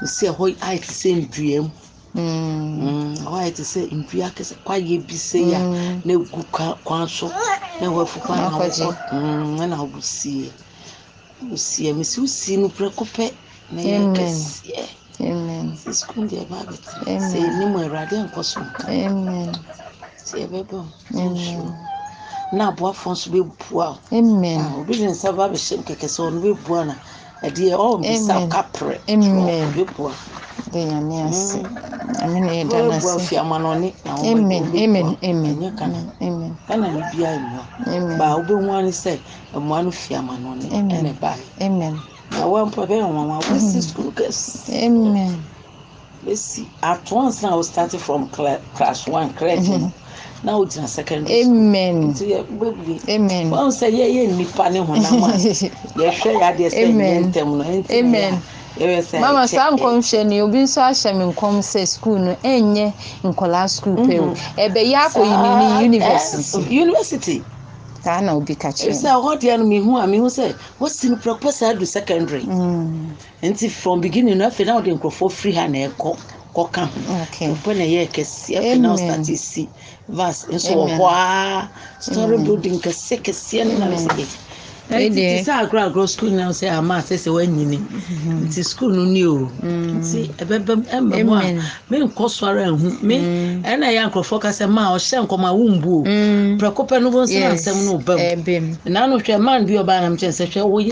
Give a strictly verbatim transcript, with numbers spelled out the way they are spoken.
see hoy I to say dream. Mm. Why to say in Piakas, quiet be say ya, no good counsel, no work for plan. And I will see. You see, Miss Lucy, no precope. Amen. Yeah. Amen. School dear Babbitt. Amen. Say no more radiant costume. Amen. See a baby. Amen. Now, what fonts be poor. Amen. Obedience of a shame cakes on we buona. A dear all beside capre. Amen. Be poor. The Yamias. I mean, it does Fiamanoni. Amen. Amen. Amen. Amen. Amen. And I be I know. Amen. But I'll be one say, and one Fiamanoni. And a bye. Amen. Now, one probably one will school guests. Amen. Let's see. At once now, starting from class one, credit. Now it's a secondary. Amen. Amen. One say, yeah, yeah, Nippani, one. Yes, share your Amen. Amen. Mama Sam Commission, you'll be so ashamed in come say school, no, enye in Kola school, pero, ebe yako in university. University. Kana will be catching. It's a what the enemy who I mean, who say, what's in proposal to secondary? Mm. And from beginning, nothing out in for free hand, coca. Okay. When a year can see, I now start to see vast and so why story building can sick as see and it is our grad school now say a mass say when you need it is school no new. See a baby ember men cosware and me and I uncle focus a mouse shank on my womb. Precopa no one say, no, bim. And I know your man be a banam chance.